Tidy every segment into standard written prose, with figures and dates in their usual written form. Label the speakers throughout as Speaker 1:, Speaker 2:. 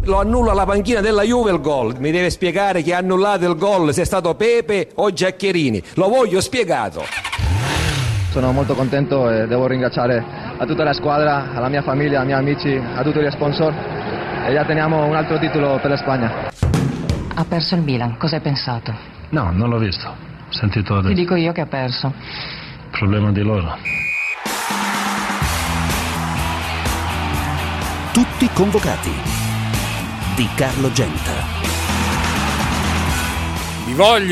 Speaker 1: lo annulla la panchina della Juve il gol. Mi deve spiegare chi ha annullato il gol, se è stato Pepe o Giaccherini. Lo voglio spiegato.
Speaker 2: Sono molto contento e devo ringraziare a tutta la squadra, alla mia famiglia, ai miei amici, a tutti gli sponsor, e già teniamo un altro titolo per la Spagna.
Speaker 3: Ha perso il Milan, cosa hai pensato?
Speaker 4: No, non l'ho visto, ho sentito adesso.
Speaker 3: Ti dico io che ha perso.
Speaker 4: Problema di loro.
Speaker 5: Tutti convocati di Carlo Genta.
Speaker 6: Vi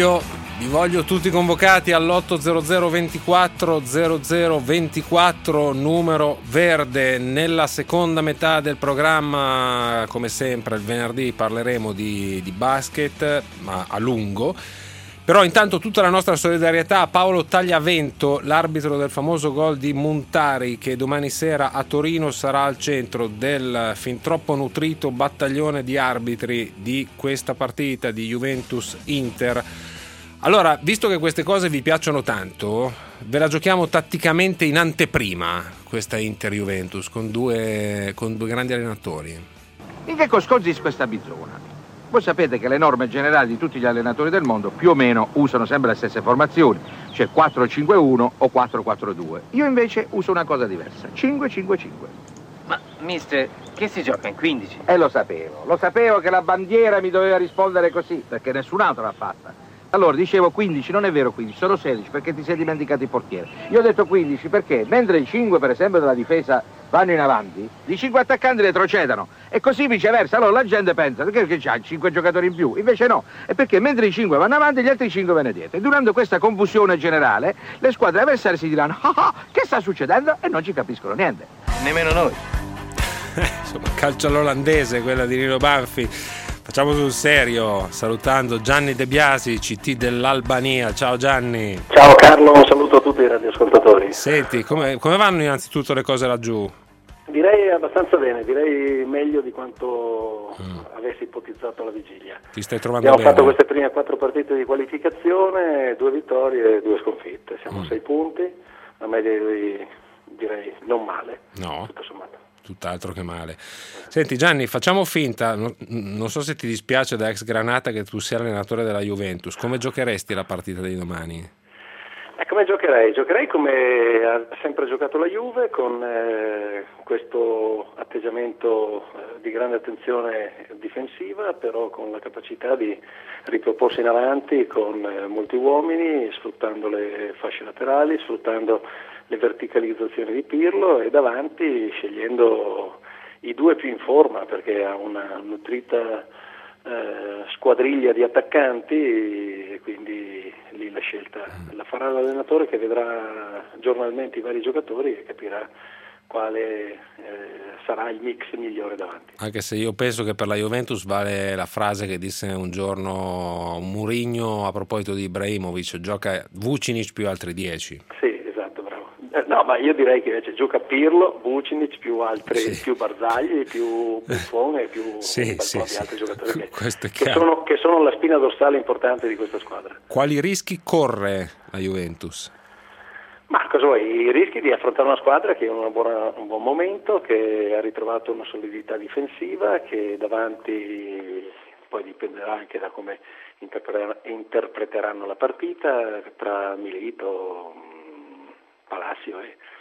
Speaker 6: voglio tutti convocati all'800 24 00 24, numero verde. Nella seconda metà del programma, come sempre, il venerdì parleremo di basket, ma a lungo. Però intanto tutta la nostra solidarietà a Paolo Tagliavento, l'arbitro del famoso gol di Montari, che domani sera a Torino sarà al centro del fin troppo nutrito battaglione di arbitri di questa partita di Juventus-Inter. Allora, visto che queste cose vi piacciono tanto, ve la giochiamo tatticamente in anteprima, questa Inter-Juventus, con due grandi allenatori.
Speaker 7: In che consiste questa bizzona? Voi sapete che le norme generali di tutti gli allenatori del mondo più o meno usano sempre le stesse formazioni, cioè 4-5-1 o 4-4-2. Io invece uso una cosa diversa, 5-5-5.
Speaker 8: Ma, mister, che si gioca in 15?
Speaker 7: Lo sapevo che la bandiera mi doveva rispondere così, perché nessun altro l'ha fatta. Allora, dicevo 15, non è vero 15, sono 16, perché ti sei dimenticato il portiere. Io ho detto 15 perché, mentre i 5, per esempio, della difesa vanno in avanti, i 5 attaccanti retrocedano. E così viceversa. Allora la gente pensa, perché c'ha 5 giocatori in più? Invece no, è perché mentre i 5 vanno avanti, gli altri 5 vanno dietro. E durante questa confusione generale, le squadre avversarie si diranno, che sta succedendo? E non ci capiscono niente.
Speaker 8: Nemmeno noi.
Speaker 6: Insomma, calcio all'olandese, quella di Nino Banfi. Facciamo sul serio, salutando Gianni De Biasi, CT dell'Albania. Ciao Gianni.
Speaker 9: Ciao Carlo, un saluto a tutti i radioascoltatori.
Speaker 6: Senti, come vanno innanzitutto le cose laggiù?
Speaker 9: Direi abbastanza bene, direi meglio di quanto avessi ipotizzato alla vigilia.
Speaker 6: Ti stai trovando
Speaker 9: Abbiamo
Speaker 6: bene?
Speaker 9: fatto queste prime 4 partite di qualificazione, 2 vittorie e 2 sconfitte. Siamo a 6 punti, a media direi non male,
Speaker 6: No.
Speaker 9: tutto sommato.
Speaker 6: Tutt'altro che male. Senti Gianni, facciamo finta, non so se ti dispiace da ex Granata che tu sia allenatore della Juventus, come giocheresti la partita di domani?
Speaker 9: Come giocherei? Giocherei come ha sempre giocato la Juve, con questo atteggiamento di grande attenzione difensiva, però con la capacità di riproporsi in avanti con molti uomini, sfruttando le fasce laterali, sfruttando le verticalizzazioni di Pirlo, e davanti scegliendo i 2 più in forma, perché ha una nutrita squadriglia di attaccanti, e quindi lì la scelta la farà l'allenatore, che vedrà giornalmente i vari giocatori e capirà quale sarà il mix migliore davanti.
Speaker 6: Anche se io penso che per la Juventus vale la frase che disse un giorno Mourinho a proposito di Ibrahimovic: gioca Vucinic più altri 10.
Speaker 9: Sì, esatto, bravo. No, ma io direi che invece gioca Pirlo, Vucinic più altri, più Barzagli, più Buffon e più un bel po' di altri giocatori che sono la spina dorsale importante di questa squadra.
Speaker 6: Quali rischi corre la Juventus?
Speaker 9: Ma cosa vuoi? I rischi di affrontare una squadra che è in un buon momento, che ha ritrovato una solidità difensiva, che davanti poi dipenderà anche da come interpreteranno la partita tra Milito, Palacio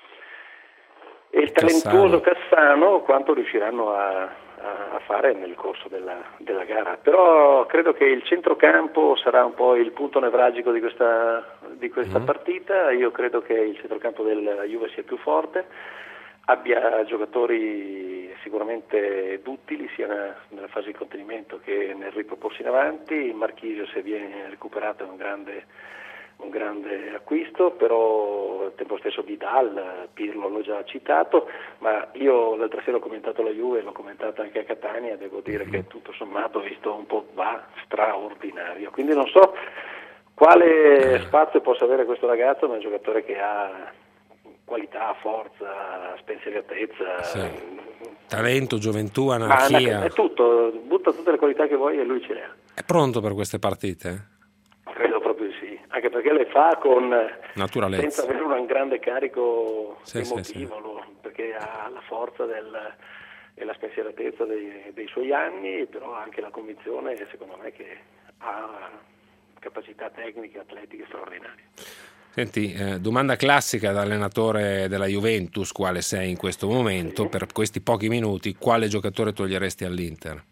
Speaker 9: e il talentuoso Cassano, quanto riusciranno a fare nel corso della gara. Però credo che il centrocampo sarà un po' il punto nevralgico di questa partita. Io credo che il centrocampo della Juve sia più forte, abbia giocatori sicuramente duttili sia nella fase di contenimento che nel riproporsi in avanti. Marchisio, se viene recuperato, è un grande acquisto, però al tempo stesso Vidal, Pirlo l'ho già citato, ma io l'altra sera ho commentato la Juve, l'ho commentata anche a Catania, devo dire che tutto sommato ho visto un po' straordinario, quindi non so quale spazio possa avere questo ragazzo, ma è un giocatore che ha qualità, forza, spensieratezza,
Speaker 6: talento, gioventù, anarchia,
Speaker 9: è tutto, butta tutte le qualità che vuoi e lui ce le ha.
Speaker 6: È pronto per queste partite?
Speaker 9: Credo proprio di sì, anche perché le fa con
Speaker 6: naturalezza,
Speaker 9: senza avere un grande carico emotivo, perché ha la forza la spensieratezza dei suoi anni, però anche la convinzione, secondo me, che ha capacità tecniche, atletiche straordinarie.
Speaker 6: Senti, domanda classica da allenatore della Juventus, quale sei in questo momento, per questi pochi minuti, quale giocatore toglieresti all'Inter?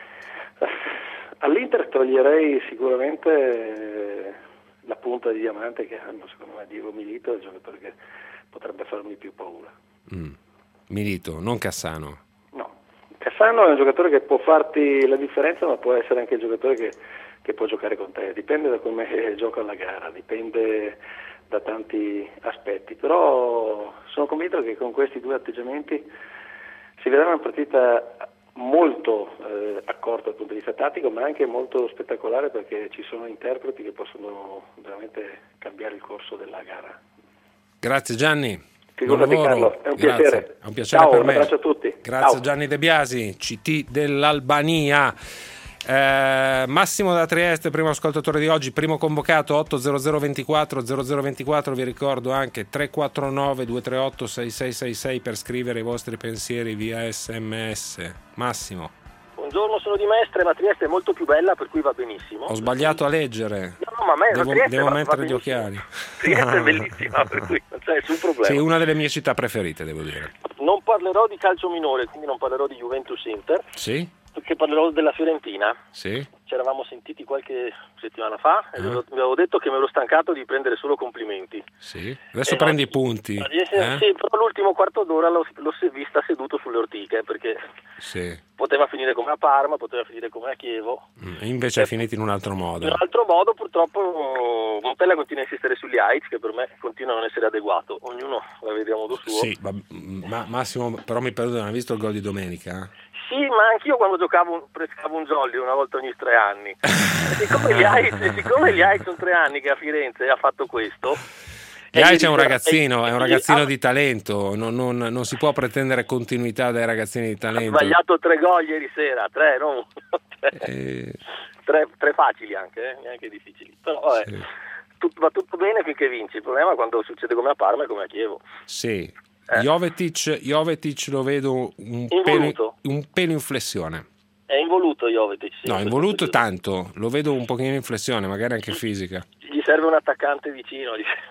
Speaker 9: All'Inter toglierei sicuramente la punta di diamante che hanno, secondo me, Diego Milito, è il giocatore che potrebbe farmi più paura.
Speaker 6: Milito, non Cassano.
Speaker 9: No, Cassano è un giocatore che può farti la differenza, ma può essere anche il giocatore che può giocare con te, dipende da come gioca la gara, dipende da tanti aspetti, però sono convinto che con questi due atteggiamenti si vedrà una partita molto accorta dal punto di vista tattico, ma anche molto spettacolare, perché ci sono interpreti che possono veramente cambiare il corso della gara.
Speaker 6: Grazie Gianni.
Speaker 9: Figurati Carlo, è un piacere.
Speaker 6: È un piacere
Speaker 9: Ciao,
Speaker 6: per
Speaker 9: un
Speaker 6: me.
Speaker 9: abbraccio a tutti.
Speaker 6: Grazie.
Speaker 9: Ciao.
Speaker 6: Gianni De Biasi, CT dell'Albania. Massimo da Trieste, primo ascoltatore di oggi, primo convocato 80024 0024. Vi ricordo anche 349 238 6666 per scrivere i vostri pensieri via SMS. Massimo.
Speaker 10: Buongiorno, sono di Mestre, ma Trieste è molto più bella, per cui va benissimo.
Speaker 6: Ho sbagliato a leggere.
Speaker 10: No, ma a me
Speaker 6: devo mettere gli occhiali.
Speaker 10: Trieste è bellissima, per cui non c'è nessun problema.
Speaker 6: Sì, una delle mie città preferite, devo dire.
Speaker 10: Non parlerò di calcio minore, quindi non parlerò di Juventus Inter.
Speaker 6: Sì?
Speaker 10: Perché parlerò della Fiorentina.
Speaker 6: Sì.
Speaker 10: Ci eravamo sentiti qualche settimana fa e vi avevo detto che mi ero stancato di prendere solo complimenti.
Speaker 6: Sì. Adesso prendi i punti.
Speaker 10: Sì, però l'ultimo quarto d'ora l'ho vista seduto sulle ortiche, perché poteva finire come a Parma, poteva finire come a Chievo.
Speaker 6: E invece è finito in un altro modo.
Speaker 10: In un altro modo, purtroppo, Montella continua a insistere sugli heights, che per me continuano a non essere adeguato. Ognuno la vede a modo suo.
Speaker 6: Sì, ma Massimo, però mi perdona, hai visto il gol di domenica?
Speaker 10: Sì, ma anch'io quando pescavo un jolly una volta ogni 3 anni. Siccome gli Heights sono 3 anni che a Firenze ha fatto questo.
Speaker 6: Heights è un ragazzino di talento, non si può pretendere continuità dai ragazzini di talento.
Speaker 10: Ha sbagliato 3 gol ieri sera, 3, non 3 facili anche, neanche difficili. Però vabbè, va tutto bene finché vinci, il problema è quando succede come a Parma e come a Chievo.
Speaker 6: Sì. Jovetic lo vedo un pelo in flessione.
Speaker 10: È involuto Jovetic? Sì,
Speaker 6: no, involuto tanto, lo vedo un pochino in flessione, magari anche fisica.
Speaker 10: Gli serve un attaccante vicino,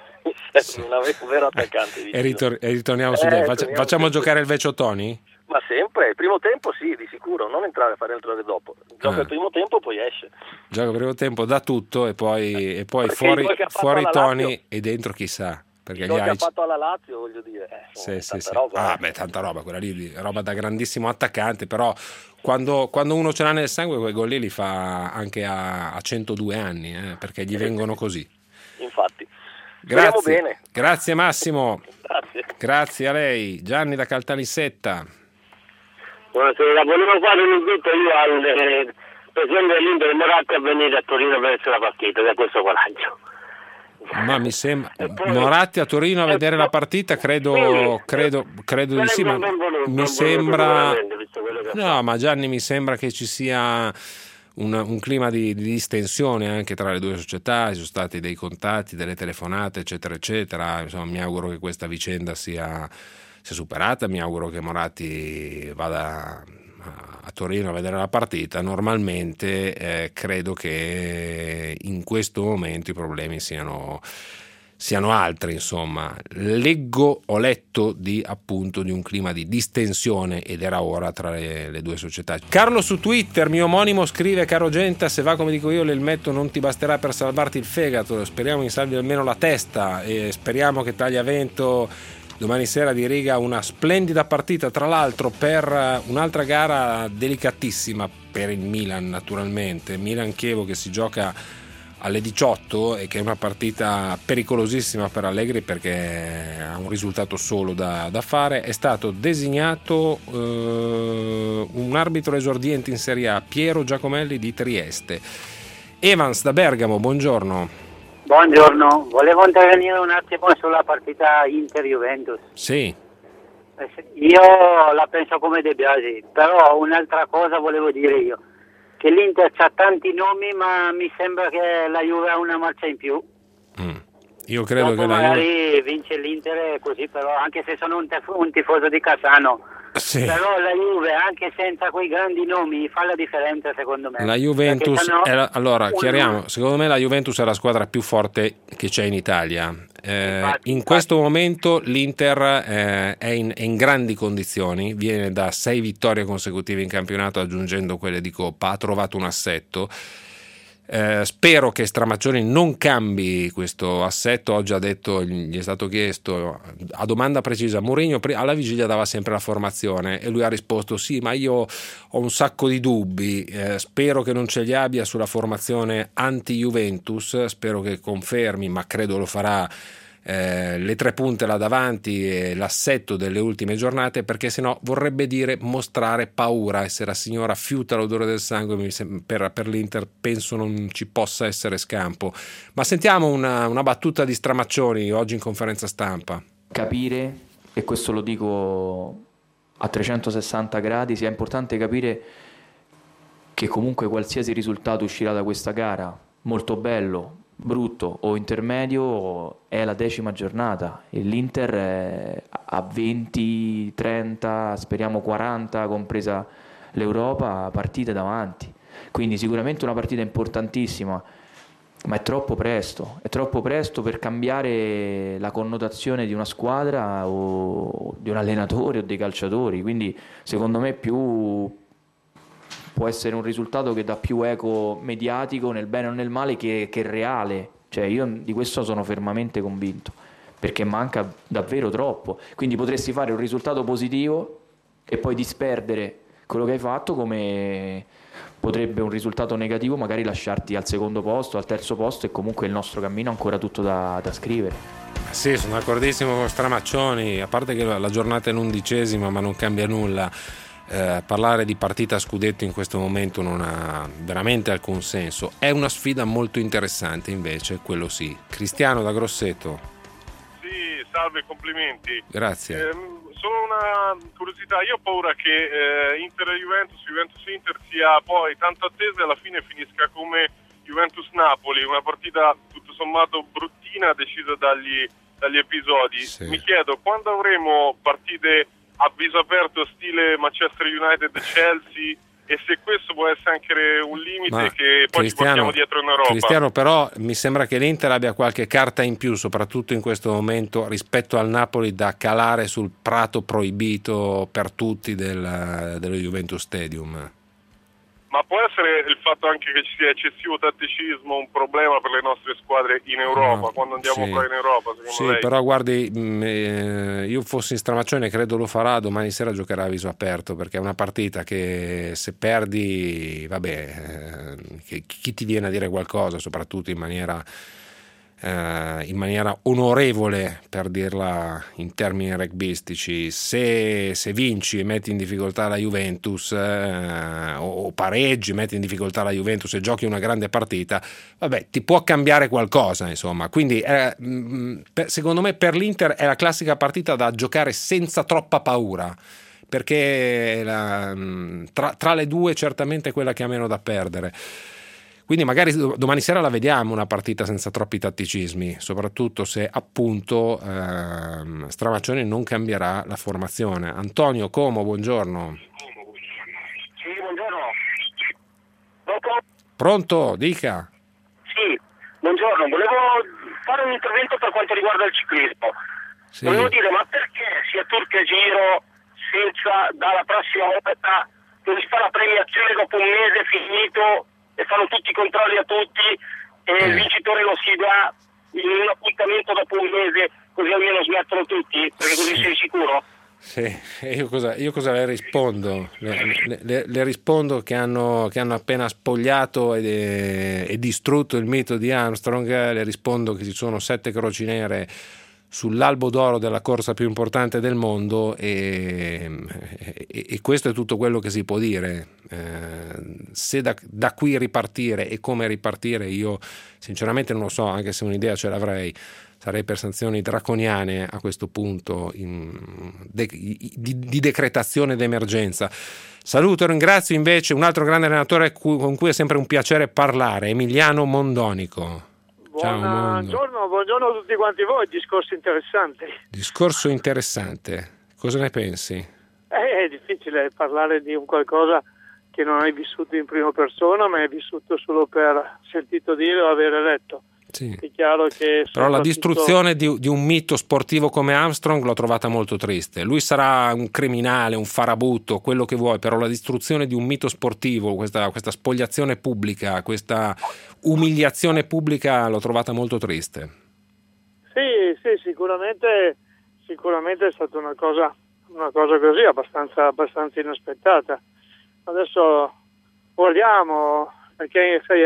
Speaker 10: un vero attaccante vicino.
Speaker 6: E ritorniamo su facciamo giocare il Vecchio Toni?
Speaker 10: Ma sempre, il primo tempo sì, di sicuro, non fare entrare dopo. Gioca il primo tempo, poi esce.
Speaker 6: Gioca il primo tempo, dà tutto e poi fuori Toni e dentro chissà. Perché
Speaker 10: che ha fatto alla Lazio, voglio dire,
Speaker 6: roba. Tanta roba, quella lì, roba da grandissimo attaccante, però quando uno ce l'ha nel sangue quei gol lì li fa anche a 102 anni, perché gli vengono così.
Speaker 10: Infatti.
Speaker 6: Grazie.
Speaker 10: Bene.
Speaker 6: Grazie Massimo. Grazie a lei. Gianni da Caltanissetta.
Speaker 11: Buonasera, volevo fare un invito io al presidente dell'Inter Moratti a venire a Torino per essere la partita, da questo coraggio.
Speaker 6: Ma mi sembra Moratti a Torino a vedere la partita, credo di sì, ma mi sembra no, ma Gianni, mi sembra che ci sia un clima di distensione anche tra le due società, ci sono stati dei contatti, delle telefonate, eccetera eccetera. Insomma, mi auguro che questa vicenda sia superata, mi auguro che Moratti vada a Torino a vedere la partita. Normalmente credo che in questo momento i problemi siano altri, insomma. Ho letto appunto di un clima di distensione ed era ora tra le due società. Carlo su Twitter, mio omonimo, scrive: caro Genta, se va come dico io l'elmetto non ti basterà per salvarti il fegato, speriamo in salvi almeno la testa e speriamo che Tagliavento domani sera diriga una splendida partita, tra l'altro per un'altra gara delicatissima per il Milan, naturalmente. Milan-Chievo che si gioca alle 18 e che è una partita pericolosissima per Allegri perché ha un risultato solo da fare. È stato designato un arbitro esordiente in Serie A, Piero Giacomelli di Trieste. Evans da Bergamo, buongiorno.
Speaker 12: Buongiorno, volevo intervenire un attimo sulla partita Inter-Juventus.
Speaker 6: Sì.
Speaker 12: Io la penso come De Biasi, però un'altra cosa volevo dire io, che l'Inter c'ha tanti nomi ma mi sembra che la Juve ha una marcia in più.
Speaker 6: Io credo
Speaker 12: dopo
Speaker 6: che
Speaker 12: magari vince l'Inter così, però anche se sono un tifoso di Cassano
Speaker 6: Sì.
Speaker 12: Però la Juve, anche senza quei grandi nomi, fa la differenza secondo me.
Speaker 6: La Juventus, allora chiariamo, secondo me la Juventus è la squadra più forte che c'è in Italia. In questo momento l'Inter è in grandi condizioni, viene da 6 vittorie consecutive in campionato, aggiungendo quelle di Coppa, ha trovato un assetto. Spero che Stramaccioni non cambi questo assetto. Oggi ha detto, gli è stato chiesto a domanda precisa, Mourinho alla vigilia dava sempre la formazione e lui ha risposto sì, ma io ho un sacco di dubbi, spero che non ce li abbia sulla formazione anti-Juventus, spero che confermi, ma credo lo farà, le 3 punte là davanti e l'assetto delle ultime giornate, perché sennò vorrebbe dire mostrare paura, e se la signora fiuta l'odore del sangue per l'Inter penso non ci possa essere scampo. Ma sentiamo una battuta di Stramaccioni oggi in conferenza stampa.
Speaker 13: Capire, e questo lo dico a 360 gradi, sia importante capire che comunque qualsiasi risultato uscirà da questa gara, molto bello, brutto o intermedio, è la 10ª giornata e l'Inter è a 20, 30, speriamo 40, compresa l'Europa, partite davanti, quindi sicuramente una partita importantissima, ma è troppo presto per cambiare la connotazione di una squadra o di un allenatore o dei calciatori, quindi secondo me può essere un risultato che dà più eco mediatico nel bene o nel male che reale, cioè io di questo sono fermamente convinto, perché manca davvero troppo, quindi potresti fare un risultato positivo e poi disperdere quello che hai fatto, come potrebbe un risultato negativo magari lasciarti al secondo posto, al terzo posto, e comunque il nostro cammino ha ancora tutto da scrivere.
Speaker 6: Sì, sono d'accordissimo con Stramaccioni, a parte che la giornata è l'11ª ma non cambia nulla. Parlare di partita a scudetto in questo momento non ha veramente alcun senso. È una sfida molto interessante invece, quello sì. Cristiano da Grosseto.
Speaker 14: Sì, salve, complimenti.
Speaker 6: Grazie.
Speaker 14: Solo una curiosità, io ho paura che Inter e Juventus-Inter sia poi tanto attesa e alla fine finisca come Juventus-Napoli, una partita tutto sommato bruttina decisa dagli episodi. Sì. Mi chiedo, quando avremo partite a viso aperto stile Manchester United-Chelsea, e se questo può essere anche un limite che poi ci portiamo dietro in Europa.
Speaker 6: Cristiano, però mi sembra che l'Inter abbia qualche carta in più, soprattutto in questo momento, rispetto al Napoli, da calare sul prato proibito per tutti dello Juventus Stadium.
Speaker 14: Ma può essere il fatto anche che ci sia eccessivo tatticismo un problema per le nostre squadre in Europa, quando andiamo poi in Europa, secondo lei?
Speaker 6: Però guardi, io fossi in Stramaccione, credo lo farà, domani sera giocherà a viso aperto, perché è una partita che se perdi, chi ti viene a dire qualcosa, soprattutto in maniera onorevole, per dirla in termini rugbyistici. Se vinci e metti in difficoltà la Juventus, o pareggi, metti in difficoltà la Juventus e giochi una grande partita, ti può cambiare qualcosa, insomma. Quindi secondo me per l'Inter è la classica partita da giocare senza troppa paura, perché tra le due certamente è quella che ha meno da perdere. Quindi magari domani sera la vediamo una partita senza troppi tatticismi, soprattutto se appunto Stramaccioni non cambierà la formazione. Antonio Como, buongiorno.
Speaker 15: Sì, buongiorno.
Speaker 6: Pronto? Dica.
Speaker 15: Sì, buongiorno. Volevo fare un intervento per quanto riguarda il ciclismo.
Speaker 6: Sì.
Speaker 15: Volevo dire, ma perché sia Turchia Giro senza dalla prossima volta non si fa la premiazione dopo un mese finito e fanno tutti i controlli a tutti e il vincitore lo si dà in un appuntamento dopo un mese, così almeno smettono tutti, perché così sei sicuro?
Speaker 6: Sì, io cosa le rispondo? Le rispondo che hanno appena spogliato e distrutto il mito di Armstrong, le rispondo che ci sono 7 croci nere sull'albo d'oro della corsa più importante del mondo, e questo è tutto quello che si può dire. Se da qui ripartire e come ripartire, io sinceramente non lo so, anche se un'idea ce l'avrei. Sarei per sanzioni draconiane a questo punto di decretazione d'emergenza. Saluto e ringrazio invece un altro grande allenatore con cui è sempre un piacere parlare, Emiliano Mondonico.
Speaker 16: Buongiorno a tutti quanti voi, discorso interessante.
Speaker 6: Discorso interessante, cosa ne pensi?
Speaker 16: È difficile parlare di un qualcosa che non hai vissuto in prima persona, ma hai vissuto solo per sentito dire o avere letto.
Speaker 6: Sì.
Speaker 16: È chiaro che
Speaker 6: però la distruzione di un mito sportivo come Armstrong l'ho trovata molto triste. Lui sarà un criminale, un farabutto, quello che vuoi, però la distruzione di un mito sportivo, questa spoliazione pubblica, questa umiliazione pubblica l'ho trovata molto triste.
Speaker 16: Sì, sicuramente è stata una cosa così abbastanza inaspettata. Adesso guardiamo, perché sai,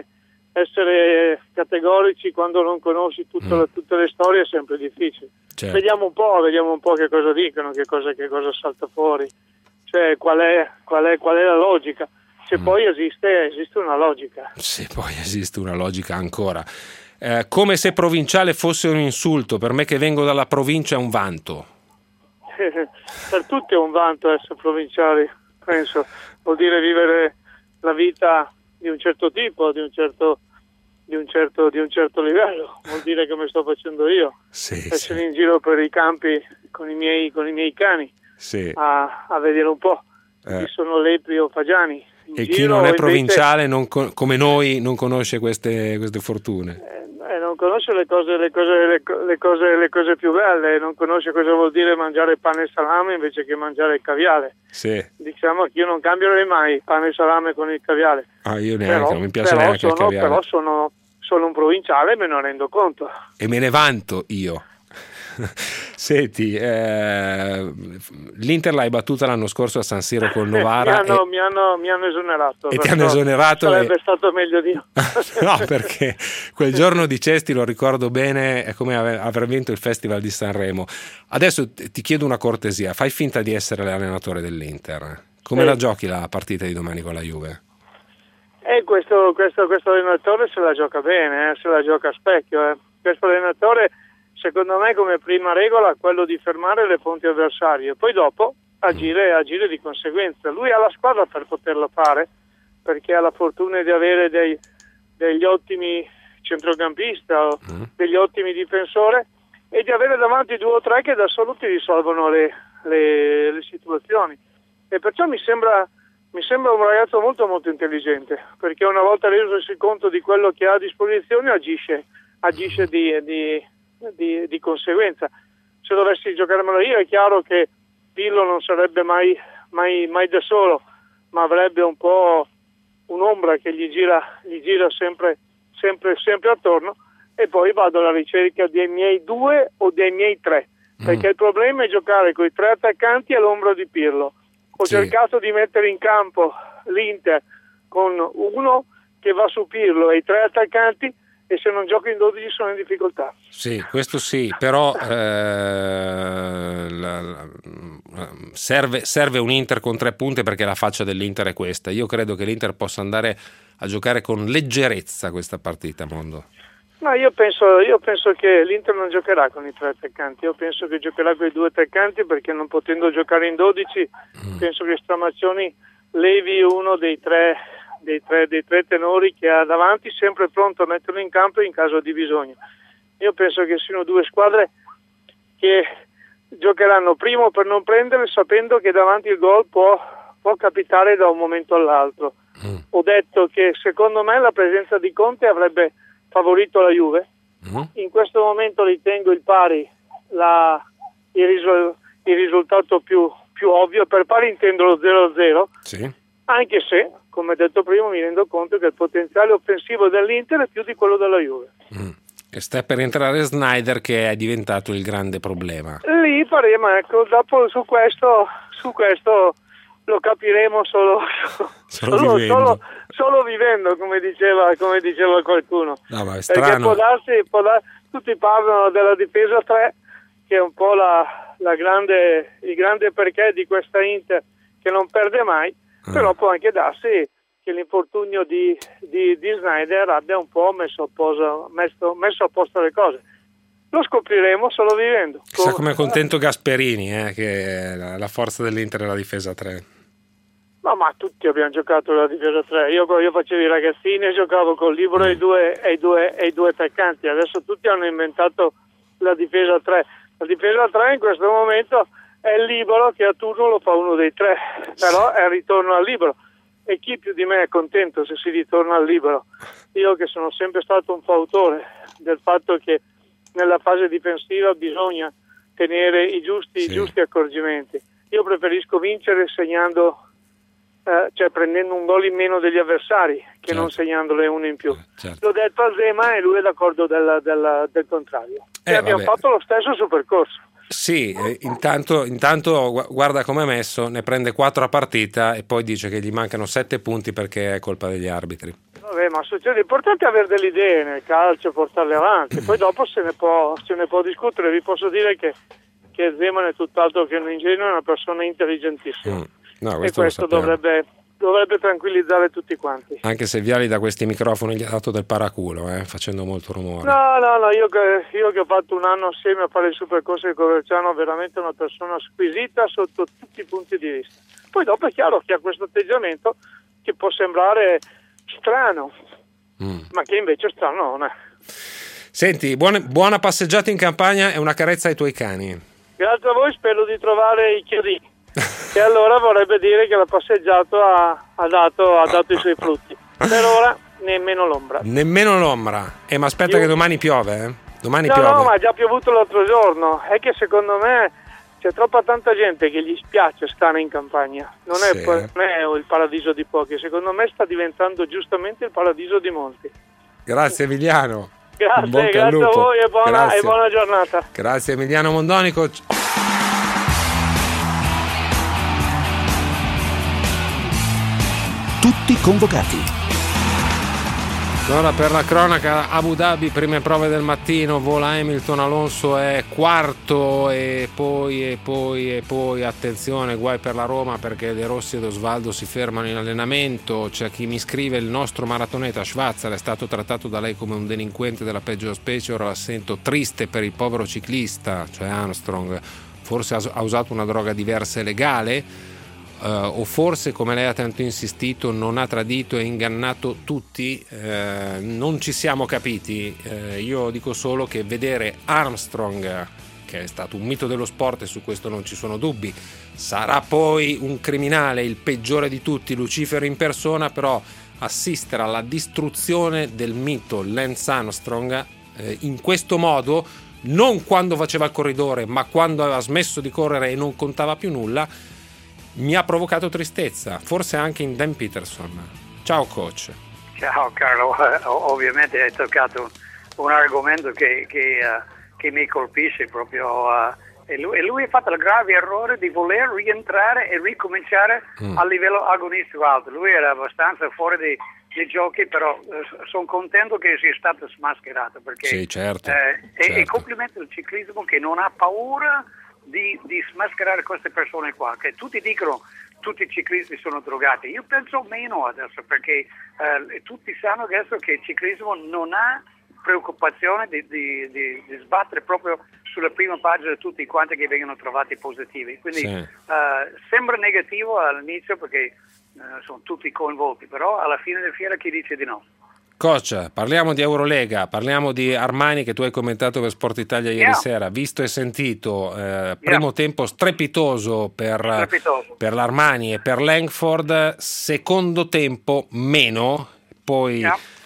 Speaker 16: essere categorici quando non conosci tutte le storie è sempre difficile.
Speaker 6: Certo.
Speaker 16: Vediamo un po' che cosa dicono, che cosa salta fuori, cioè qual è la logica, se poi esiste una logica.
Speaker 6: Se poi esiste una logica ancora. Come se provinciale fosse un insulto, per me che vengo dalla provincia è un vanto.
Speaker 16: Per tutti è un vanto essere provinciali, penso, vuol dire vivere la vita di un certo tipo, di un certo livello, vuol dire come sto facendo io, essere in giro per i campi con i miei cani, a vedere un po' chi sono lepri o fagiani.
Speaker 6: E chi non è provinciale come noi non conosce queste fortune.
Speaker 16: Non conosce le cose più belle, non conosce cosa vuol dire mangiare pane e salame invece che mangiare il caviale.
Speaker 6: Sì.
Speaker 16: Diciamo che io non cambierei mai pane e salame con il caviale.
Speaker 6: Io neanche, non mi piace neanche il caviale.
Speaker 16: Però sono un provinciale e me ne rendo conto.
Speaker 6: E me ne vanto io. Senti, l'Inter l'hai battuta l'anno scorso a San Siro col Novara.
Speaker 16: Mi hanno esonerato.
Speaker 6: E ti hanno esonerato.
Speaker 16: Sarebbe stato meglio di no.
Speaker 6: No, perché quel giorno di Cesti, lo ricordo bene, è come aver vinto il Festival di Sanremo. Adesso ti chiedo una cortesia, fai finta di essere l'allenatore dell'Inter. Come la giochi la partita di domani con la Juve?
Speaker 16: Questo allenatore se la gioca bene, se la gioca a specchio. Questo allenatore, secondo me, come prima regola, quello di fermare le fonti avversarie, poi dopo agire di conseguenza. Lui ha la squadra per poterlo fare, perché ha la fortuna di avere degli ottimi centrocampisti, degli ottimi difensori, e di avere davanti 2 o 3 che da solo ti risolvono le situazioni. E perciò mi sembra un ragazzo molto molto intelligente, perché una volta resosi conto di quello che ha a disposizione agisce di conseguenza. Se dovessi giocarmelo io, è chiaro che Pirlo non sarebbe mai da solo, ma avrebbe un po' un'ombra che gli gira sempre attorno, e poi vado alla ricerca dei miei 2 o dei miei 3, perché il problema è giocare con i 3 attaccanti all'ombra di Pirlo. Ho cercato di mettere in campo l'Inter con uno che va su Pirlo e i 3 attaccanti, e se non gioco in 12 sono in difficoltà.
Speaker 6: Sì, questo sì, però serve un Inter con 3 punti, perché la faccia dell'Inter è questa. Io credo che l'Inter possa andare a giocare con leggerezza questa partita, Mondo.
Speaker 16: No, io penso che l'Inter non giocherà con i 3 attaccanti, io penso che giocherà con i 2 attaccanti, perché non potendo giocare in 12 penso che Stramaccioni levi uno dei tre tenori che ha davanti, sempre pronto a metterlo in campo in caso di bisogno. Io penso che siano 2 squadre che giocheranno primo per non prendere, sapendo che davanti il gol può capitare da un momento all'altro. Ho detto che secondo me la presenza di Conte avrebbe favorito la Juve. In questo momento ritengo il pari il risultato più ovvio. Per pari intendo lo 0-0, anche se, come detto prima, mi rendo conto che il potenziale offensivo dell'Inter è più di quello della Juve.
Speaker 6: E sta per entrare Sneijder, che è diventato il grande problema.
Speaker 16: Lì faremo, ecco, dopo su questo lo capiremo solo vivendo, come diceva qualcuno.
Speaker 6: No, ma è strano.
Speaker 16: Perché può darsi, tutti parlano della difesa 3, che è un po' il grande perché di questa Inter che non perde mai, però può anche darsi che l'infortunio di Sneijder abbia un po' messo a posto le cose. Lo scopriremo solo vivendo.
Speaker 6: Chissà come è contento Gasperini, che la forza dell'Inter è la difesa 3.
Speaker 16: No, ma tutti abbiamo giocato la difesa 3. Io facevo i ragazzini e giocavo col libro e i due attaccanti. Adesso tutti hanno inventato la difesa 3. La difesa 3 in questo momento è il libero che a turno lo fa uno dei tre, però è il ritorno al libero. E chi più di me è contento se si ritorna al libero? Io che sono sempre stato un fautore del fatto che nella fase difensiva bisogna tenere i giusti accorgimenti. Io preferisco vincere segnando, cioè prendendo un gol in meno degli avversari che non segnandole uno in più. L'ho detto a Zema e lui è d'accordo del contrario. E abbiamo fatto lo stesso sul percorso.
Speaker 6: Sì, intanto guarda come è messo, ne prende 4 a partita e poi dice che gli mancano 7 punti perché è colpa degli arbitri.
Speaker 16: Vabbè, ma succede, l'importante è avere delle idee nel calcio, portarle avanti, poi dopo se ne può discutere. Vi posso dire che Zeman è tutt'altro che un ingenuo, è una persona intelligentissima.
Speaker 6: No,
Speaker 16: e questo dovrebbe tranquillizzare tutti quanti.
Speaker 6: Anche se Vialli da questi microfoni gli ha dato del paraculo, facendo molto rumore.
Speaker 16: No, io che ho fatto un anno assieme a fare il supercorso di Coverciano, veramente una persona squisita sotto tutti i punti di vista. Poi dopo è chiaro che ha questo atteggiamento che può sembrare strano, ma che invece strano non è.
Speaker 6: Senti, buona passeggiata in campagna e una carezza ai tuoi cani.
Speaker 16: Grazie a voi, spero di trovare i chiodini. E allora vorrebbe dire che la passeggiata ha dato i suoi frutti. Per ora nemmeno l'ombra.
Speaker 6: Ma aspetta che domani piove, Domani piove.
Speaker 16: No, ma è già piovuto l'altro giorno. È che secondo me c'è tanta gente che gli spiace stare in campagna. Non è il paradiso di pochi. Secondo me sta diventando giustamente il paradiso di molti.
Speaker 6: Grazie Emiliano.
Speaker 16: Grazie a voi e buona giornata.
Speaker 6: Grazie Emiliano Mondonico.
Speaker 5: Tutti convocati.
Speaker 6: Allora, per la cronaca, Abu Dhabi, prime prove del mattino, vola Hamilton, Alonso è quarto e poi attenzione, guai per la Roma perché De Rossi ed Osvaldo si fermano in allenamento. C'è chi mi scrive: il nostro maratoneta Schwarzer è stato trattato da lei come un delinquente della peggio specie, ora la sento triste per il povero ciclista, cioè Armstrong, forse ha usato una droga diversa e legale. O forse, come lei ha tanto insistito, non ha tradito e ingannato tutti, non ci siamo capiti. Io dico solo che vedere Armstrong, che è stato un mito dello sport e su questo non ci sono dubbi, sarà poi un criminale, il peggiore di tutti, Lucifero in persona, però assistere alla distruzione del mito Lance Armstrong in questo modo, non quando faceva il corridore ma quando aveva smesso di correre e non contava più nulla, mi ha provocato tristezza, forse anche in Dan Peterson. Ciao coach.
Speaker 17: Ciao Carlo, ovviamente hai toccato un argomento che mi colpisce proprio. E lui ha fatto il grave errore di voler rientrare e ricominciare a livello agonistico alto. Lui era abbastanza fuori dei giochi, però sono contento che sia stato smascherato perché
Speaker 6: sì, certo.
Speaker 17: E complimento al ciclismo che non ha paura di smascherare queste persone qua, che tutti dicono tutti i ciclisti sono drogati. Io penso meno adesso perché tutti sanno adesso che il ciclismo non ha preoccupazione di sbattere proprio sulla prima pagina tutti quanti che vengono trovati positivi, quindi sembra negativo all'inizio perché sono tutti coinvolti, però alla fine del fiera chi dice di no?
Speaker 6: Coach, parliamo di Eurolega, parliamo di Armani che tu hai commentato per Sport Italia ieri sera, visto e sentito, primo tempo strepitoso per l'Armani e per Langford, secondo tempo meno, poi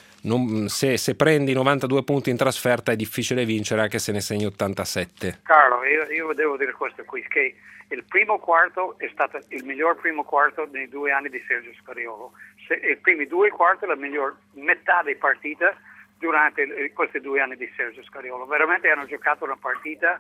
Speaker 6: se prendi 92 punti in trasferta è difficile vincere anche se ne segni 87.
Speaker 17: Carlo, io devo dire questo qui, che il primo quarto è stato il miglior primo quarto nei 2 anni di Sergio Scariolo. I primi 2 quarti la miglior metà di partita durante questi 2 anni di Sergio Scariolo. Veramente hanno giocato una partita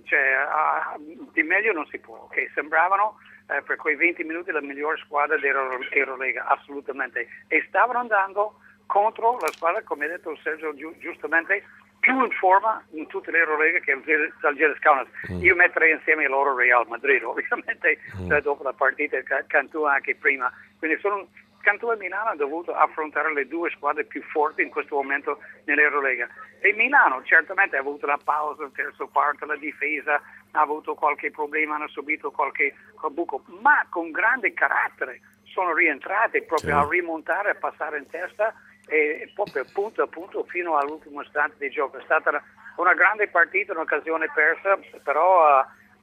Speaker 17: di meglio non si può, che sembravano per quei 20 minuti la miglior squadra dell'Eurolega, assolutamente, e stavano andando contro la squadra, come ha detto Sergio giustamente, più in forma in tutte le Eurolega che il Geles Kaunas. Io metterei insieme loro Real Madrid ovviamente dopo la partita, Cantù anche prima, quindi Cantù e Milano hanno dovuto affrontare le 2 squadre più forti in questo momento nell'Eurolega, e Milano certamente ha avuto la pausa, il terzo quarto, la difesa ha avuto qualche problema, hanno subito qualche buco, ma con grande carattere sono rientrati proprio a rimontare, a passare in testa e proprio punto a punto fino all'ultimo istante di gioco. È stata una grande partita, un'occasione persa, però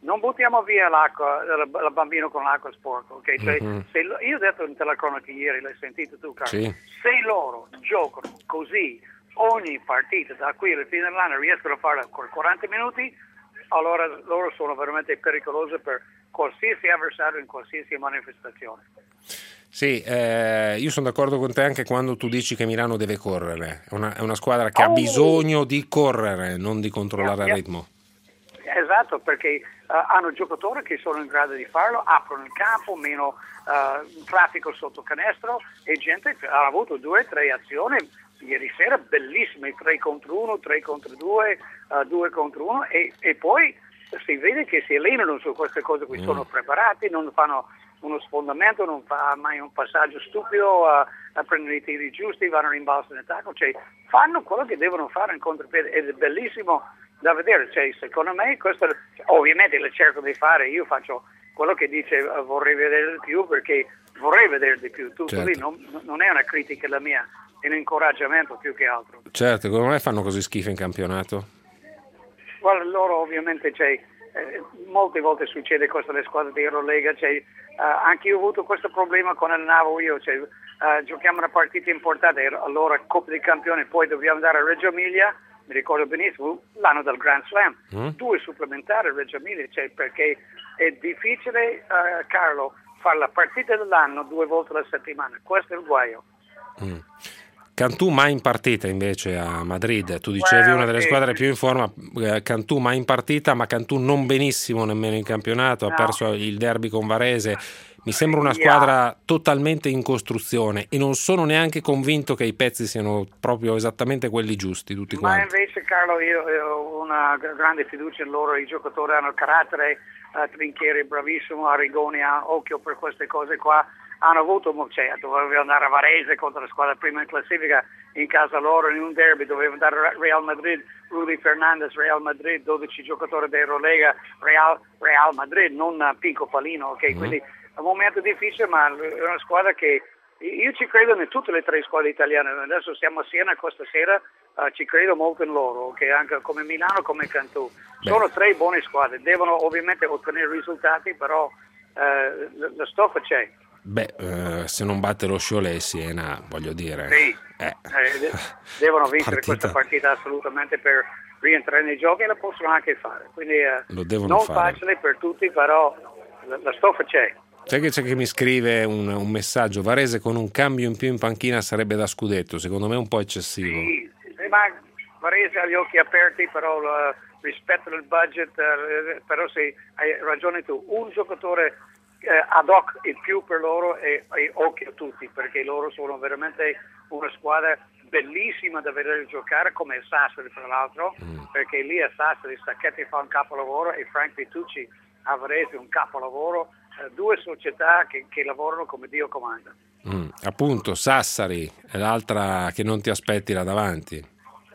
Speaker 17: non buttiamo via l'acqua, il bambino con l'acqua sporca, ok? Cioè, io ho detto in telecronaca ieri, l'hai sentito tu, Carlo,
Speaker 6: sì.
Speaker 17: Se loro giocano così ogni partita da qui alla fine dell'anno riescono a farla con 40 minuti, allora loro sono veramente pericolosi per qualsiasi avversario in qualsiasi manifestazione.
Speaker 6: Sì, io sono d'accordo con te anche quando tu dici che Milano deve correre, è una squadra che ha bisogno di correre, non di controllare il ritmo.
Speaker 17: Esatto, perché hanno giocatori che sono in grado di farlo, aprono il campo, meno traffico sotto canestro, e gente ha avuto 2 o 3 azioni ieri sera bellissime, 3 contro 1, 3 contro 2, 2 contro 1, e poi si vede che si allenano su queste cose qui, sono preparati, non fanno uno sfondamento, non fa mai un passaggio stupido, a prendere i tiri giusti, vanno in balzo in attacco, cioè fanno quello che devono fare in contropiede, ed è bellissimo da vedere, cioè secondo me questo, ovviamente le cerco di fare, io faccio quello che dice vorrei vedere di più, perché vorrei vedere di più, tutto certo. Lì non è una critica la mia, è un incoraggiamento più che altro.
Speaker 6: Certo, come mai fanno così schifo in campionato?
Speaker 17: Guarda, loro ovviamente molte volte succede questo alle squadre di Eurolega, anche io ho avuto questo problema con il Navo, giochiamo una partita importante, allora Coppa dei Campioni, poi dobbiamo andare a Reggio Emilia, mi ricordo benissimo, l'anno del Grand Slam, 2 supplementari a Reggio Emilia, perché è difficile, Carlo, fare la partita dell'anno 2 volte alla settimana, questo è il guaio.
Speaker 6: Cantù mai in partita invece a Madrid, tu dicevi una delle squadre più in forma, Cantù mai in partita, ma Cantù non benissimo nemmeno in campionato, ha perso il derby con Varese, mi sembra una squadra totalmente in costruzione e non sono neanche convinto che i pezzi siano proprio esattamente quelli giusti tutti quanti.
Speaker 17: Ma invece Carlo, io ho una grande fiducia in loro, i giocatori hanno carattere, Trinchieri bravissimo, Arrigoni ha occhio per queste cose qua, hanno avuto, doveva andare a Varese contro la squadra prima in classifica in casa loro in un derby, doveva andare a Real Madrid, Rudy Fernandez, Real Madrid, 12 giocatori da Eurolega, Real Madrid, non Pico Palino, ok? Quindi è un momento difficile, ma è una squadra che io ci credo in tutte le 3 squadre italiane, adesso siamo a Siena questa sera, ci credo molto in loro, okay? Anche come Milano, come Cantù, sono 3 buone squadre, devono ovviamente ottenere risultati, però la stoffa c'è.
Speaker 6: Se non batte lo Cholet Siena, voglio dire,
Speaker 17: sì, devono vincere questa partita assolutamente per rientrare nei giochi, e la possono anche fare, quindi non facile per tutti, però la stoffa c'è.
Speaker 6: Sai che c'è chi mi scrive un messaggio: Varese con un cambio in più in panchina sarebbe da scudetto, secondo me è un po' eccessivo.
Speaker 17: Sì, ma Varese ha gli occhi aperti, però rispetto al budget, però se hai ragione tu, un giocatore ad hoc in più per loro e occhio a tutti, perché loro sono veramente una squadra bellissima da vedere giocare, come il Sassari tra l'altro, perché lì a Sassari Sacchetti fa un capolavoro e Frank Vitucci a Varese un capolavoro, 2 società che lavorano come Dio comanda.
Speaker 6: Appunto, Sassari è l'altra che non ti aspetti là davanti.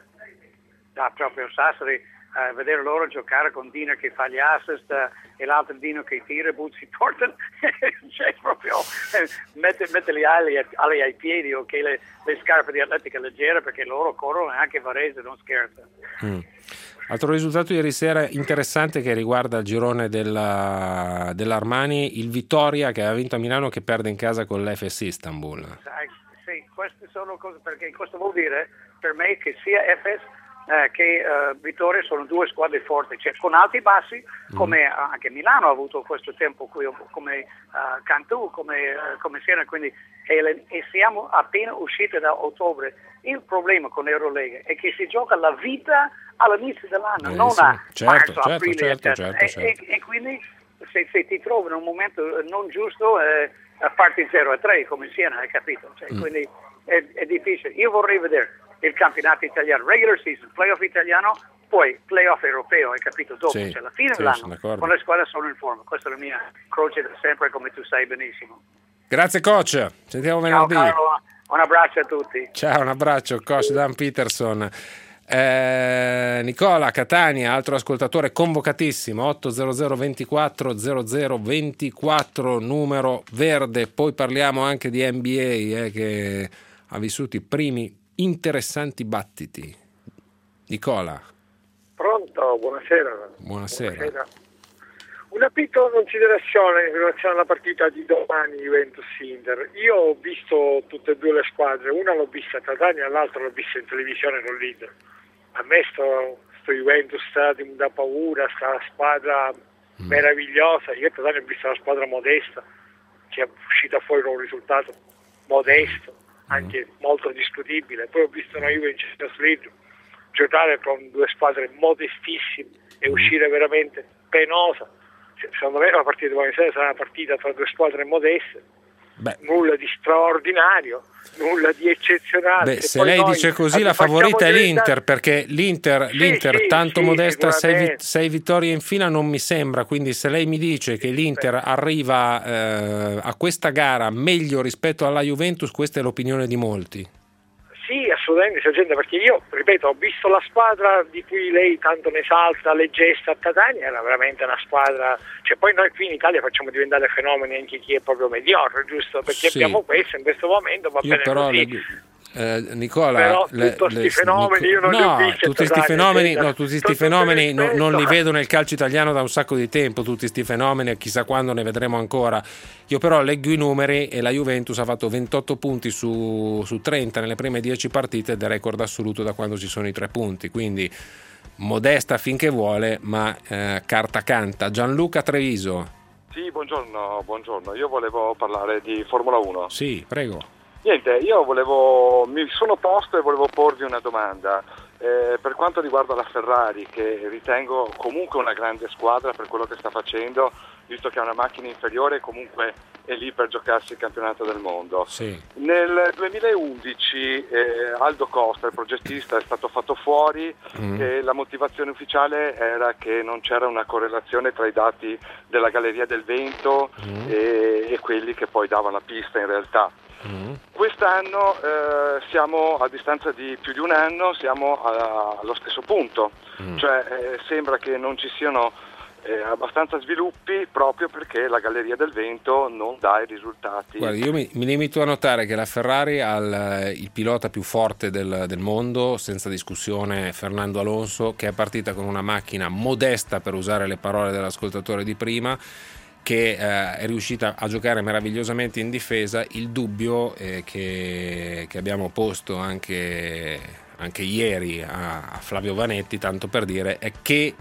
Speaker 17: Proprio Sassari, vedere loro giocare con Dino che fa gli assist e l'altro Dino che tira, Buzzi Thornton, cioè proprio mette le ali ai piedi, ok, le scarpe di atletica leggera, perché loro corrono, e anche Varese non scherza.
Speaker 6: Altro risultato ieri sera interessante che riguarda il girone dell'Armani, il Vittoria che ha vinto a Milano, che perde in casa con l'FS Istanbul.
Speaker 17: Sì, queste sono cose, perché questo vuol dire per me che sia FS che Vittoria sono 2 squadre forti, cioè con alti e bassi, come anche Milano ha avuto questo tempo qui, come Cantù, come Siena, quindi e siamo appena usciti da ottobre. Il problema con l'Eurolega è che si gioca la vita all'inizio dell'anno, non a marzo, aprile, certo. E quindi se ti trovi in un momento non giusto, a parti 0-3 come Siena, hai capito? Cioè, quindi è difficile. Io vorrei vedere il campionato italiano, regular season, playoff italiano, poi playoff europeo, hai capito? Dopo, cioè alla fine dell'anno, quando le squadre sono in forma. Questa è la mia croce da sempre, come tu sai benissimo.
Speaker 6: Grazie coach, sentiamo venerdì.
Speaker 17: Ciao Carlo, un abbraccio a tutti.
Speaker 6: Ciao, un abbraccio coach Dan Peterson. Nicola, Catania, altro ascoltatore convocatissimo, 800 24 00 24, numero verde. Poi parliamo anche di NBA che ha vissuto i primi interessanti battiti. Nicola.
Speaker 18: Pronto, buonasera.
Speaker 6: Buonasera.
Speaker 16: Una piccola considerazione in relazione alla partita di domani Juventus-Inter. Io ho visto tutte e due le squadre, una l'ho vista a Catania e l'altra l'ho vista in televisione con l'Inter. A me sto Juventus da paura, sta squadra meravigliosa. Io a Catania ho visto una squadra modesta che è uscita fuori con un risultato modesto, anche molto discutibile. Poi ho visto una Juve in Champions League giocare con due squadre modestissime e uscire veramente penosa. Secondo me la partita di domani sera sarà una partita tra due squadre modeste. Nulla di straordinario, nulla di eccezionale.
Speaker 6: Se lei dice così, la favorita è l'Inter, perché l'Inter tanto modesta, 6 vittorie in fila non mi sembra, quindi se lei mi dice che l'Inter arriva a questa gara meglio rispetto alla Juventus, questa è l'opinione di molti.
Speaker 16: Sì, assolutamente, perché io, ripeto, ho visto la squadra di cui lei tanto ne salta le gesta a Catania, era veramente una squadra, cioè poi noi qui in Italia facciamo diventare fenomeni anche chi è proprio mediocre, giusto? Perché abbiamo questo in questo momento, va bene
Speaker 6: però
Speaker 16: così.
Speaker 6: Nicola,
Speaker 16: però tutti questi fenomeni io non li ho visti.
Speaker 6: Tutti questi fenomeni non li vedo nel calcio italiano da un sacco di tempo, tutti questi fenomeni, chissà quando ne vedremo ancora. Io però leggo i numeri e la Juventus ha fatto 28 punti su 30 nelle prime 10 partite ed è record assoluto da quando ci sono i 3 punti, quindi modesta finché vuole, ma carta canta. Gianluca Treviso.
Speaker 18: Sì, buongiorno. Io volevo parlare di Formula 1.
Speaker 6: Sì, prego.
Speaker 18: Niente, mi sono posto e volevo porvi una domanda. Per quanto riguarda la Ferrari, che ritengo comunque una grande squadra per quello che sta facendo, visto che ha una macchina inferiore, comunque è lì per giocarsi il campionato del mondo.
Speaker 6: Sì.
Speaker 18: Nel 2011 Aldo Costa, il progettista, è stato fatto fuori e la motivazione ufficiale era che non c'era una correlazione tra i dati della Galleria del Vento e quelli che poi davano la pista in realtà. Quest'anno siamo a distanza di più di un anno, siamo allo stesso punto, cioè sembra che non ci siano abbastanza sviluppi proprio perché la Galleria del Vento non dà i risultati.
Speaker 6: Guarda, io mi limito a notare che la Ferrari ha il pilota più forte del mondo, senza discussione, Fernando Alonso, che è partita con una macchina modesta, per usare le parole dell'ascoltatore di prima, che è riuscita a giocare meravigliosamente in difesa. Il dubbio che abbiamo posto anche ieri a Flavio Vanetti, tanto per dire, è che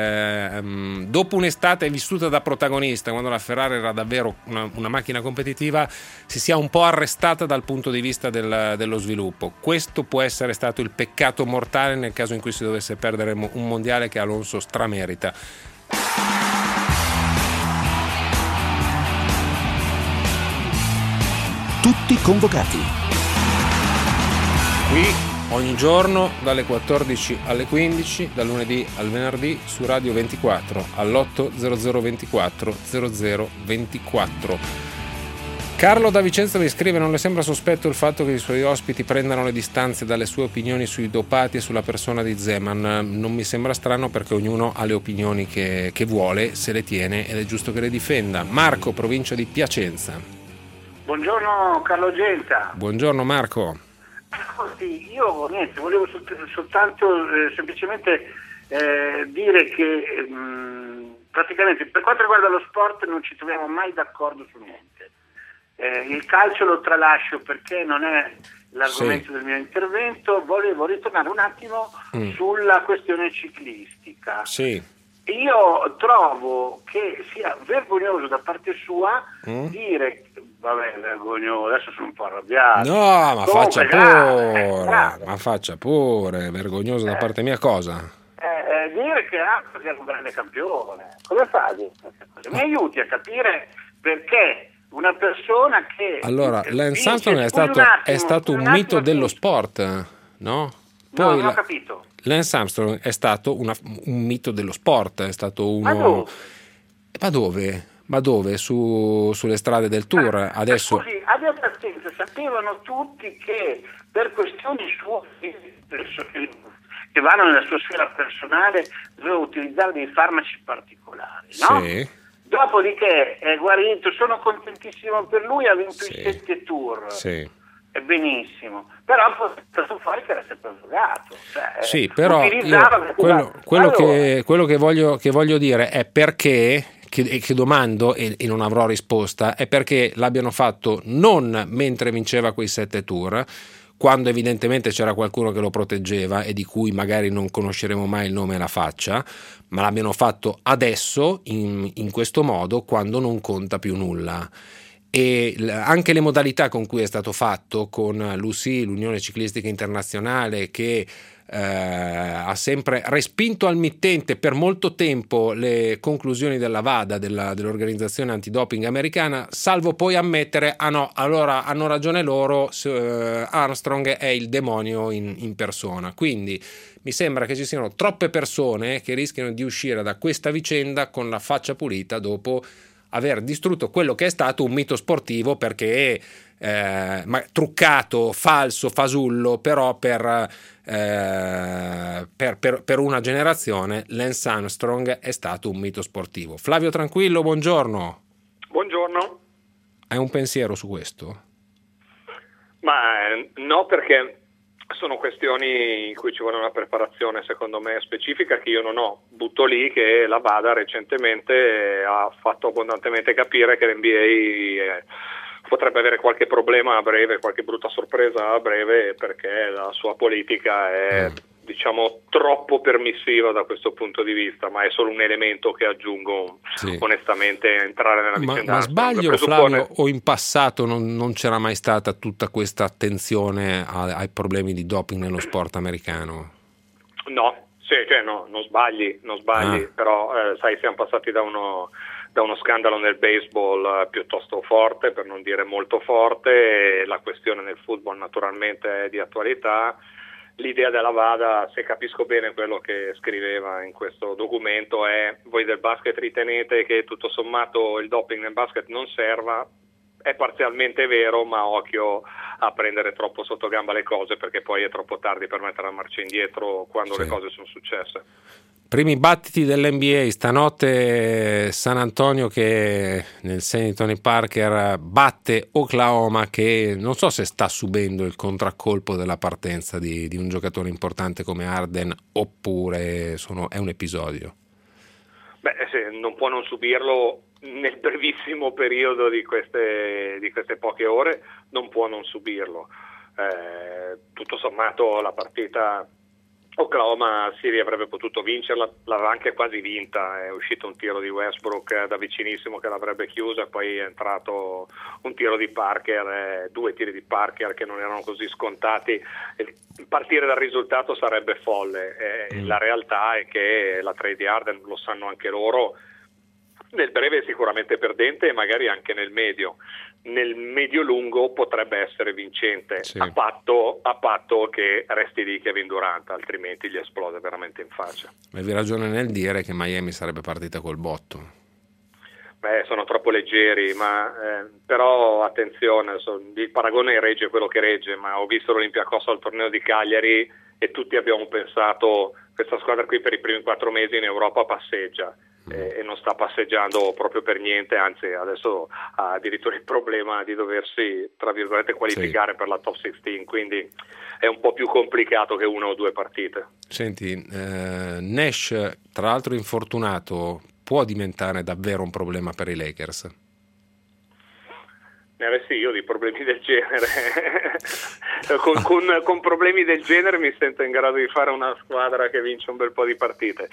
Speaker 6: dopo un'estate vissuta da protagonista, quando la Ferrari era davvero una macchina competitiva, si sia un po' arrestata dal punto di vista dello sviluppo. Questo può essere stato il peccato mortale nel caso in cui si dovesse perdere un mondiale che Alonso stramerita.
Speaker 5: Tutti convocati.
Speaker 6: Qui ogni giorno dalle 14 alle 15, dal lunedì al venerdì su Radio 24 all'8 0024 0024. Carlo da Vicenza mi scrive: non le sembra sospetto il fatto che i suoi ospiti prendano le distanze dalle sue opinioni sui dopati e sulla persona di Zeman? Non mi sembra strano, perché ognuno ha le opinioni che vuole, se le tiene, ed è giusto che le difenda. Marco, provincia di Piacenza.
Speaker 19: Buongiorno Carlo Genta.
Speaker 6: Buongiorno Marco.
Speaker 19: Sì, io volevo soltanto semplicemente dire che praticamente per quanto riguarda lo sport non ci troviamo mai d'accordo su niente. Il calcio lo tralascio perché non è l'argomento del mio intervento. Volevo ritornare un attimo sulla questione ciclistica.
Speaker 6: Sì.
Speaker 19: Io trovo che sia vergognoso da parte sua dire, vabbè, vergognoso, adesso sono un po' arrabbiato.
Speaker 6: No, ma faccia pure, vergognoso da parte mia cosa?
Speaker 19: Dire che Armstrong è un grande campione, come fa a dire queste cose? Mi aiuti a capire perché una persona che...
Speaker 6: Allora, Lance Armstrong è stato un mito dello sport, no? Poi
Speaker 19: non ho capito.
Speaker 6: Lance Armstrong è stato un mito dello sport, è stato uno... Ma dove? Sulle strade del Tour. Adesso...
Speaker 19: Così, abbia pazienza, sapevano tutti che per questioni sue che vanno nella sua sfera personale doveva utilizzare dei farmaci particolari, no?
Speaker 6: Sì.
Speaker 19: Dopodiché è guarito, sono contentissimo per lui, ha vinto i 7 Tour.
Speaker 6: Sì.
Speaker 19: È benissimo, però poi è stato fuori che era sempre drogato.
Speaker 6: Sì, però quello che voglio dire è perché che domando e non avrò risposta è perché l'abbiano fatto non mentre vinceva quei 7 tour, quando evidentemente c'era qualcuno che lo proteggeva e di cui magari non conosceremo mai il nome e la faccia, ma l'abbiano fatto adesso in questo modo, quando non conta più nulla. E anche le modalità con cui è stato fatto, con l'UCI, l'Unione Ciclistica Internazionale, che ha sempre respinto al mittente per molto tempo le conclusioni della WADA, dell'organizzazione antidoping americana, salvo poi ammettere no, allora hanno ragione loro, Armstrong è il demonio in persona. Quindi mi sembra che ci siano troppe persone che rischiano di uscire da questa vicenda con la faccia pulita dopo aver distrutto quello che è stato un mito sportivo, perché truccato, falso, fasullo, però per una generazione Lance Armstrong è stato un mito sportivo. Flavio Tranquillo, buongiorno.
Speaker 20: Buongiorno.
Speaker 6: Hai un pensiero su questo?
Speaker 20: Ma no, perché sono questioni in cui ci vuole una preparazione secondo me specifica che io non ho. Butto lì che la WADA recentemente ha fatto abbondantemente capire che l'NBA potrebbe avere qualche problema a breve, qualche brutta sorpresa a breve, perché la sua politica è diciamo troppo permissiva da questo punto di vista, ma è solo un elemento che aggiungo onestamente a entrare nella vicenda.
Speaker 6: Ma sbaglio, Flavio, o in passato non c'era mai stata tutta questa attenzione ai problemi di doping nello sport americano?
Speaker 20: No, non sbagli, però sai, siamo passati da uno scandalo nel baseball piuttosto forte, per non dire molto forte, e la questione nel football naturalmente è di attualità. L'idea della WADA, se capisco bene quello che scriveva in questo documento, è: voi del basket ritenete che tutto sommato il doping nel basket non serva. È parzialmente vero, ma occhio a prendere troppo sotto gamba le cose, perché poi è troppo tardi per mettere la marcia indietro quando le cose sono successe.
Speaker 6: Primi battiti dell'NBA stanotte, San Antonio che nel segno di Tony Parker batte Oklahoma, che non so se sta subendo il contraccolpo della partenza di un giocatore importante come Harden, oppure è un episodio.
Speaker 20: Non può non subirlo nel brevissimo periodo di queste poche ore, non può non subirlo. Tutto sommato la partita Oklahoma City avrebbe potuto vincerla, l'aveva anche quasi vinta, è uscito un tiro di Westbrook da vicinissimo che l'avrebbe chiusa, poi è entrato un tiro di Parker, 2 tiri di Parker che non erano così scontati. Partire dal risultato sarebbe folle, la realtà è che la trade di Harden, lo sanno anche loro, nel breve è sicuramente perdente e magari anche nel medio lungo potrebbe essere vincente, a patto che resti lì Kevin Durant, altrimenti gli esplode veramente in faccia.
Speaker 6: Avevi ragione nel dire che Miami sarebbe partita col botto.
Speaker 20: Sono troppo leggeri, però attenzione, il paragone regge quello che regge, ma ho visto l'Olympiacos al torneo di Cagliari e tutti abbiamo pensato: questa squadra qui per i primi 4 mesi in Europa passeggia. E non sta passeggiando proprio per niente, anzi adesso ha addirittura il problema di doversi tra virgolette qualificare per la top 16, quindi è un po' più complicato che 1 o 2 partite.
Speaker 6: Senti, Nash, tra l'altro infortunato, può diventare davvero un problema per i Lakers?
Speaker 20: Sì, io di problemi del genere con problemi del genere mi sento in grado di fare una squadra che vince un bel po' di partite.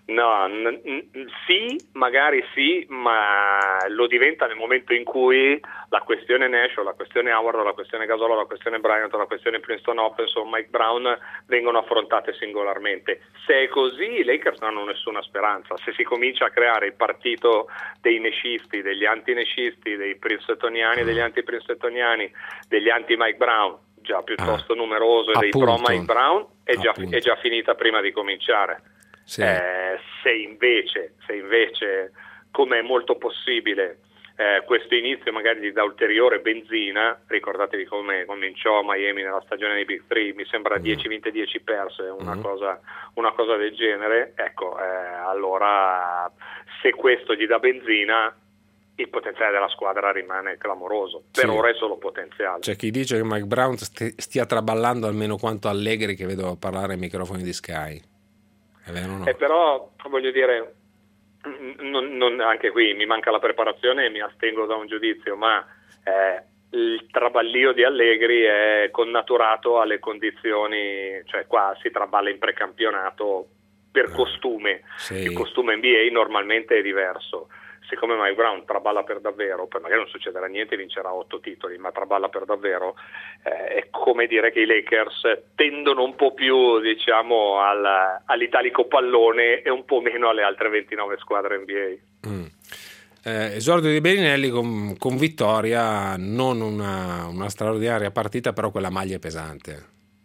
Speaker 20: Magari sì, ma lo diventa nel momento in cui la questione Nash, o la questione Howard, o la questione Gasol, o la questione Bryant, o la questione Princeton Opens o Mike Brown vengono affrontate singolarmente. Se è così, i Lakers non hanno nessuna speranza. Se si comincia a creare il partito dei nescisti, degli anti-nescisti, dei princetoniani, degli anti-princetoniani, degli anti-Mike Brown, già piuttosto numeroso, e dei pro-Mike Brown, è già finita prima di cominciare.
Speaker 6: Sì.
Speaker 20: Se invece, come è molto possibile, questo inizio magari gli dà ulteriore benzina, ricordatevi come cominciò Miami nella stagione dei Big Three, mi sembra 10 vinte 10 perse, una cosa del genere, allora se questo gli dà benzina, il potenziale della squadra rimane clamoroso. Per ora è solo potenziale.
Speaker 6: C'è chi dice che Mike Brown stia traballando almeno quanto Allegri, che vedo parlare ai microfoni di Sky. È vero o no?
Speaker 20: Però voglio dire, anche qui mi manca la preparazione e mi astengo da un giudizio, ma il traballio di Allegri è connaturato alle condizioni, cioè qua si traballa in precampionato per costume, sì. Il costume NBA normalmente è diverso. Siccome Mike Brown traballa per davvero, poi magari non succederà niente, vincerà 8 titoli, ma traballa per davvero, è come dire che i Lakers tendono un po' più, diciamo, all'italico pallone e un po' meno alle altre 29 squadre NBA.
Speaker 6: Esordio di Bellinelli con vittoria, non una straordinaria partita, però quella maglia è pesante.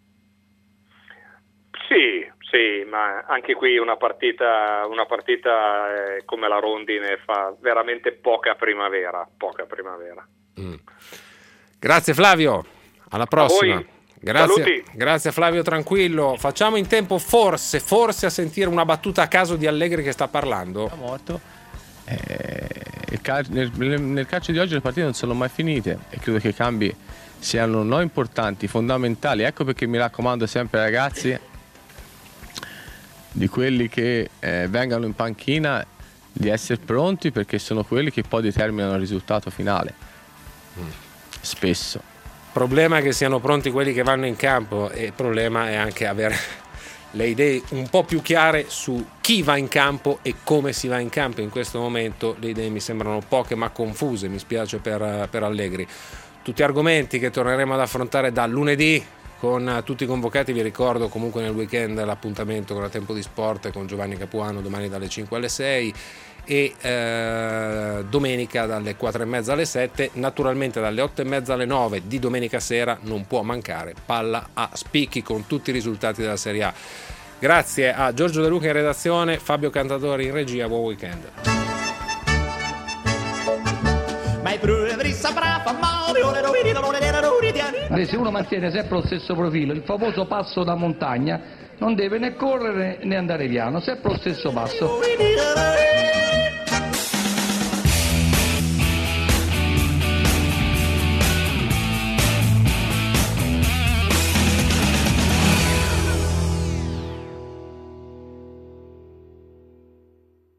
Speaker 6: Sì, ma anche qui una partita come la Rondine fa veramente poca primavera. Grazie Flavio, alla prossima.
Speaker 20: Grazie
Speaker 6: a Flavio Tranquillo. Facciamo in tempo forse a sentire una battuta a caso di Allegri che sta parlando.
Speaker 21: Nel calcio di oggi le partite non sono mai finite e credo che i cambi siano non importanti, fondamentali. Ecco perché mi raccomando sempre ai ragazzi, di quelli che vengano in panchina, di essere pronti, perché sono quelli che poi determinano il risultato finale. Spesso.
Speaker 6: Il problema è che siano pronti quelli che vanno in campo, e il problema è anche avere le idee un po' più chiare su chi va in campo e come si va in campo. In questo momento le idee mi sembrano poche ma confuse, mi spiace per Allegri. Tutti argomenti che torneremo ad affrontare da lunedì con tutti i convocati. Vi ricordo comunque nel weekend l'appuntamento con la Tempo di Sport con Giovanni Capuano domani dalle 5 alle 6 e domenica dalle 4:30 alle 7, naturalmente dalle 8:30 alle 9 di domenica sera non può mancare Palla a Spicchi con tutti i risultati della Serie A. Grazie a Giorgio De Luca in redazione, Fabio Cantatori in regia, buon weekend.
Speaker 22: Se uno mantiene sempre lo stesso profilo, il famoso passo da montagna, non deve né correre né andare piano, sempre lo stesso passo.